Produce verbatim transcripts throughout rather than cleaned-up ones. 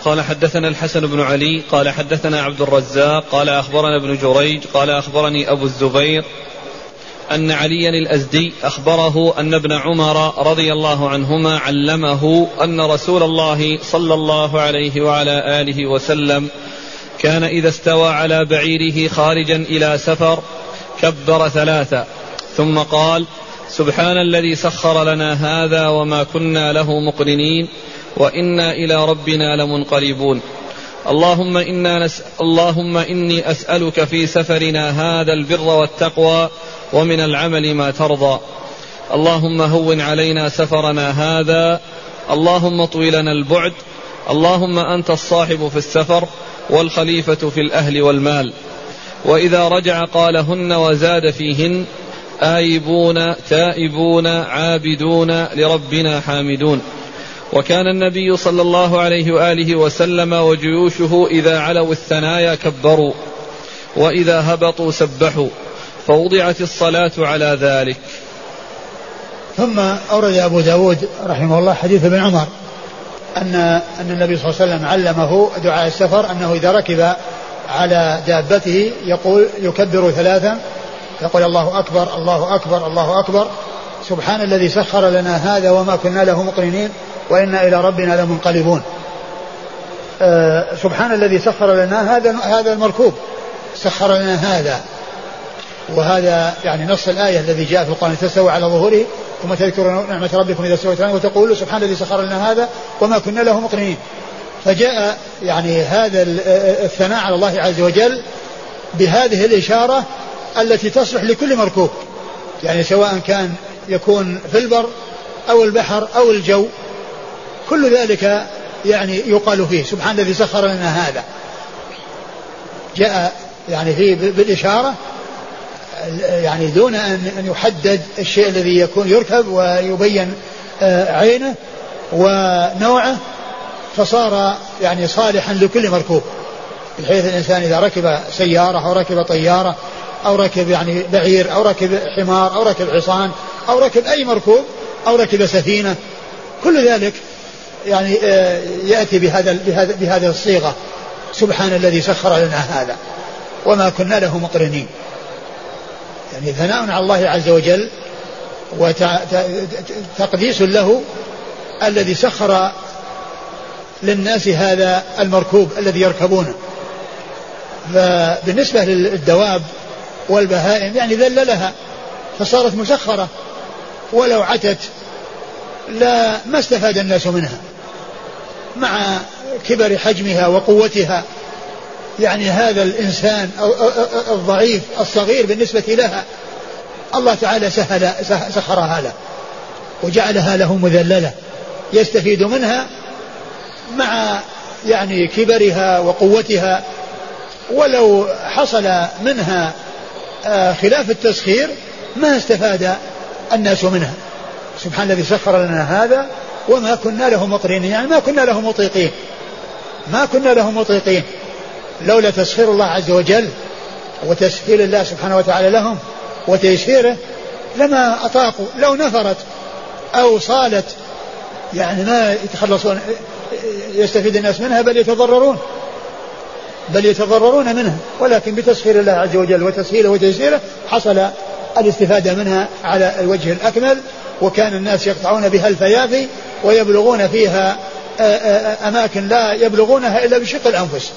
قال حدثنا الحسن بن علي قال حدثنا عبد الرزاق قال أخبرنا ابن جريج قال أخبرني أبو الزبير أن عليا الأزدي أخبره أن ابن عمر رضي الله عنهما علمه أن رسول الله صلى الله عليه وعلى آله وسلم كان إذا استوى على بعيره خارجا إلى سفر كبر ثلاثة ثم قال سبحان الذي سخر لنا هذا وما كنا له مقرنين وإنا إلى ربنا لمنقلبون اللهم, إنا نس... اللهم إني أسألك في سفرنا هذا البر والتقوى ومن العمل ما ترضى اللهم هون علينا سفرنا هذا اللهم اطوي لنا البعد اللهم أنت الصاحب في السفر والخليفة في الأهل والمال. وإذا رجع قالهن وزاد فيهن آيبون تائبون عابدون لربنا حامدون. وكان النبي صلى الله عليه وآله وسلم وجيوشه إذا علوا الثنايا كبروا وإذا هبطوا سبحوا فوضعت الصلاة على ذلك. ثم أورد أبو داود رحمه الله حديث ابن عمر أن, أن النبي صلى الله عليه وسلم علمه دعاء السفر أنه إذا ركب على دابته يقول يكبر ثلاثا يقول الله أكبر الله أكبر الله أكبر سبحان الذي سخر لنا هذا وما كنا له مقرنين وإنا إلى ربنا لمنقلبون. أه سبحان الذي سخر لنا هذا هذا المركوب سخر لنا هذا، وهذا يعني نص الآية الذي جاء في القرآن تستوى على ظهوره ثم تذكرون نعمة ربكم إذا استويت وتقولوا سبحان الذي سخر لنا هذا وما كنا له مقرنين. فجاء يعني هذا الثناء على الله عز وجل بهذه الإشارة التي تصلح لكل مركوب، يعني سواء كان يكون في البر أو البحر أو الجو كل ذلك يعني يقال فيه سبحان الذي سخر لنا هذا. جاء يعني فيه بالإشارة يعني دون أن يحدد الشيء الذي يكون يركب ويبين عينه ونوعه، فصار يعني صالحا لكل مركوب، بحيث الإنسان إذا ركب سيارة أو ركب طيارة أو ركب يعني بعير أو ركب حمار أو ركب حصان أو ركب أي مركوب أو ركب سفينة كل ذلك يعني يأتي بهذا بهذا بهذه الصيغة سبحان الذي سخر لنا هذا وما كنا له مقرنين، يعني ثناء على الله عز وجل وتقديس له الذي سخر للناس هذا المركوب الذي يركبونه. فبالنسبة للدواب والبهائم يعني ذللها فصارت مسخرة، ولو عتت لا ما استفاد الناس منها مع كبر حجمها وقوتها، يعني هذا الإنسان الضعيف الصغير بالنسبة لها الله تعالى سهل سخرها له وجعلها له مذللة يستفيد منها مع يعني كبرها وقوتها، ولو حصل منها خلاف التسخير ما استفاد الناس منها. سبحان الذي سخر لنا هذا وما كنا له مقرنين، يعني ما كنا له مطيقين ما كنا له مطيقين لولا تسخير الله عز وجل وتسهيل الله سبحانه وتعالى لهم وتيسيره لما أطاقوا. لو نفرت أو صالت يعني ما يتخلصون يستفيد الناس منها بل يتضررون بل يتضررون منها، ولكن بتسخير الله عز وجل وتسهيله وتيسيره حصل الاستفادة منها على الوجه الأكمل، وكان الناس يقطعون بها الفيافي ويبلغون فيها أماكن لا يبلغونها إلا بشق الأنفس.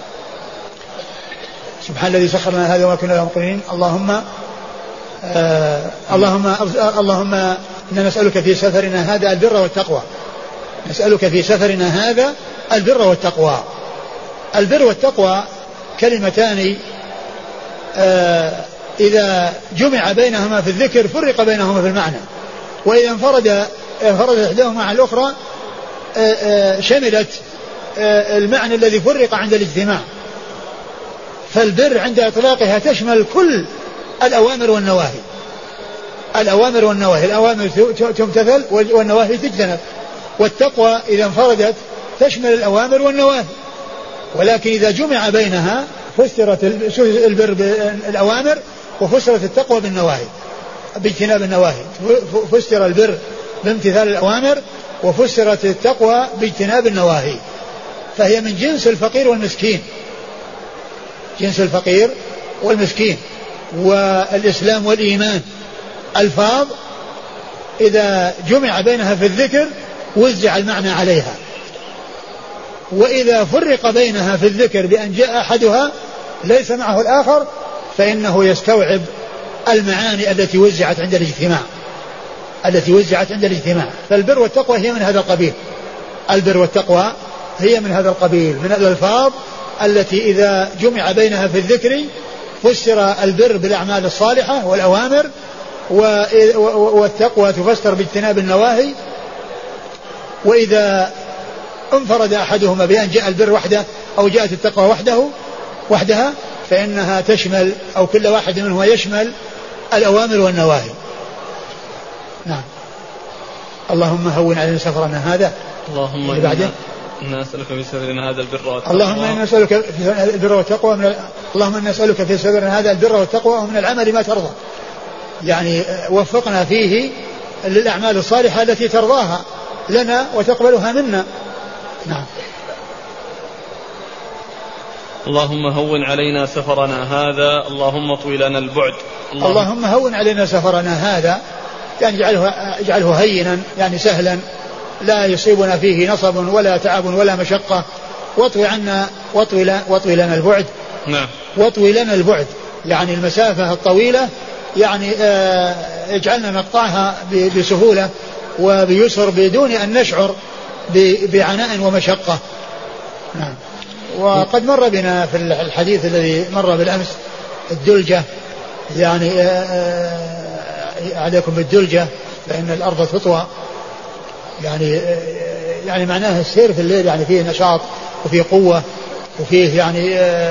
سبحان الذي سخر لنا هذا وما كنا له مقرنين. اللهم آه اللهم اللهم إنا نسألك في سفرنا هذا البر والتقوى نسألك في سفرنا هذا البر والتقوى. البر والتقوى كلمتان آه إذا جمع بينهما في الذكر فرق بينهما في المعنى، وإذا انفرد انفردت إحداهما مع الأخرى آه آه شملت آه المعنى الذي فرق عند الاجتماع. فالبر عند إطلاقها تشمل كل الأوامر والنواهي الأوامر والنواهي الأوامر تمتثل والنواهي تجتنب، والتقوى إذا انفردت تشمل الأوامر والنواهي، ولكن إذا جمع بينها فسرت البر بالأوامر وفسرت التقوى بالنواهي باجتناب النواهي. فسر البر بامتثال الأوامر وفسرت التقوى باجتناب النواهي. فهي من جنس الفقير والمسكين، جنس الفقير والمسكين. والإسلام والإيمان ألفاظ إذا جمع بينها في الذكر وزع المعنى عليها، وإذا فرق بينها في الذكر بأن جاء أحدها ليس معه الآخر فإنه يستوعب المعاني التي وزعت عند الاجتماع التي وزعت عند الاجتماع. فالبر والتقوى هي من هذا القبيل، البر والتقوى هي من هذا القبيل، من الألفاظ التي إذا جمع بينها في الذكر فسر البر بالأعمال الصالحة والأوامر، والتقوى تفسر باجتناب النواهي. وإذا انفرد أحدهما بأن جاء البر وحده أو جاءت التقوى وحده وحدها فإنها تشمل أو كل واحد منهما يشمل الأوامر والنواهي. نعم. اللهم هون علينا سفرنا هذا. اللهم إنا نسألك في سفرنا هذا البر والتقوى. اللهم إنا نسألك في البر والتقوى من ال... اللهم إنا نسألك في سفرنا هذا البر والتقوى ومن العمل ما ترضى، يعني وفقنا فيه للأعمال الصالحة التي ترضاها لنا وتقبلها منا. نعم. اللهم هون علينا سفرنا هذا، اللهم طوي لنا البعد. اللهم, اللهم هون علينا سفرنا هذا، يعني اجعله اجعله هينا، يعني سهلا لا يصيبنا فيه نصب ولا تعب ولا مشقة، واطوي عنا واطوي واطوي لنا البعد. نعم. واطوي لنا البعد يعني المسافة الطويلة، يعني اه اجعلنا نقطعها بسهولة وبيسر بدون أن نشعر بعناء ومشقة. نعم. وقد مر بنا في الحديث الذي مر بالأمس الدلجة، يعني عليكم بالدلجة فإن الأرض تطوى، يعني يعني معناه السير في الليل يعني فيه نشاط وفيه قوة وفيه يعني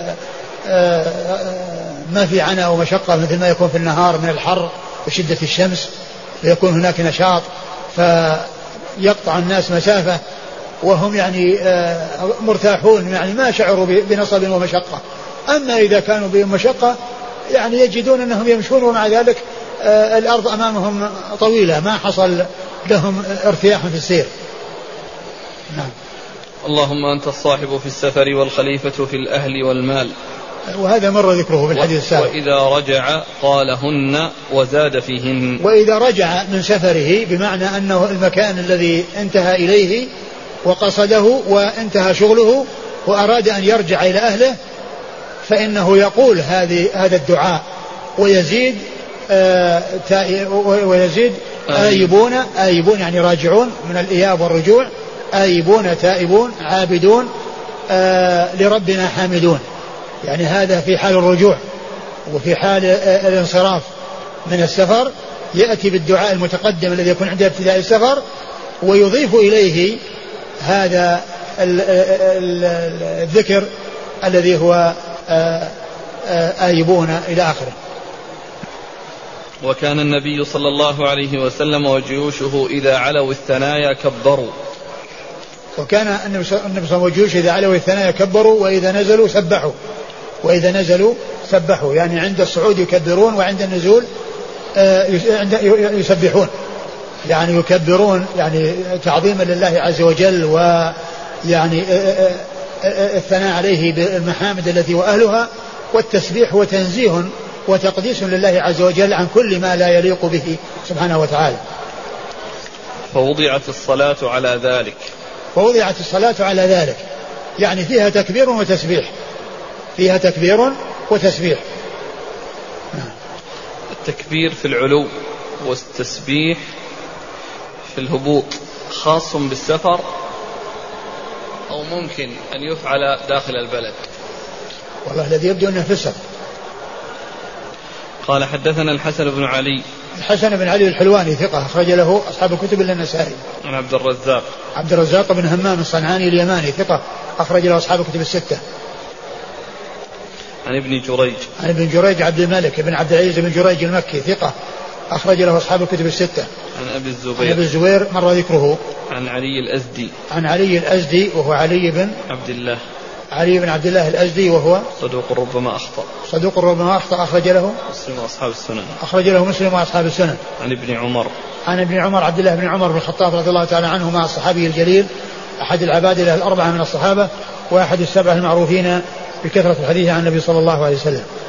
ما في عناء ومشقة مثل ما يكون في النهار من الحر وشدة الشمس، فيكون هناك نشاط فيقطع الناس مسافة وهم يعني مرتاحون، يعني ما شعروا بنصب ومشقة. أما إذا كانوا بمشقة يعني يجدون أنهم يمشون ومع ذلك الأرض أمامهم طويلة ما حصل لهم ارتياح في السير. نعم. اللهم أنت الصاحب في السفر والخليفة في الأهل والمال. وهذا مر ذكره في الحديث السابق. وإذا رجع قالهن وزاد فيهن. وإذا رجع من سفره بمعنى أنه المكان الذي انتهى إليه وقصده وانتهى شغله وأراد أن يرجع إلى أهله فإنه يقول هذه هذا الدعاء ويزيد آه ويزيد آيبون آيبون يعني راجعون من الإياب والرجوع، آيبون تائبون عابدون آه لربنا حامدون، يعني هذا في حال الرجوع. وفي حال آه الانصراف من السفر يأتي بالدعاء المتقدم الذي يكون عند ابتداء السفر ويضيف إليه هذا الذكر الذي هو آيبون إلى آخره. وكان النبي صلى الله عليه وسلم وجيوشه إذا علوا الثنايا كبروا. وكان النبي صلى الله عليه وسلم وجيوشه إذا علوا الثنايا كبروا وإذا نزلوا سبحوا. وإذا نزلوا سبحوا يعني عند الصعود يكبرون وعند النزول يسبحون، يعني يكبرون يعني تعظيما لله عز وجل ويعني الثناء عليه بالمحامد التي وأهلها، والتسبيح وتنزيه وتقديس لله عز وجل عن كل ما لا يليق به سبحانه وتعالى. فوضعت الصلاة على ذلك. فوضعت الصلاة على ذلك يعني فيها تكبير وتسبيح، فيها تكبير وتسبيح. التكبير في العلو والتسبيح في الهبوط خاص بالسفر أو ممكن أن يفعل داخل البلد؟ والله الذي يبدو أنه في السفر. قال حدثنا الحسن بن علي. الحسن بن علي الحلواني ثقة أخرج له أصحاب الكتب إلا النسائي. عن عبد الرزاق. عبد الرزاق بن همام الصنعاني اليماني ثقة أخرج له أصحاب الكتب الستة. عن ابن جريج. عن ابن جريج عبد الملك بن عبد العزيز بن جريج المكي ثقة أخرج له أصحاب الكتب الستة. عن أبي الزبير. عن أبي الزبير مر ذكره. عن علي الأزدي. عن علي الأزدي وهو علي بن عبد الله. علي بن عبد الله الأزدي وهو صدوق ربما أخطأ. صدوق ربما أخطأ أخرج له مسلم وأصحاب السنن. أخرج له مسلم وأصحاب السنن. عن ابن عمر. عن ابن عمر عبد الله بن عمر بن الخطاب رضي الله تعالى عنهما الصحابي الجليل أحد العبادلة الأربعة من الصحابة، وأحد السبعة المعروفين بكثرة الحديث عن النبي صلى الله عليه وسلم.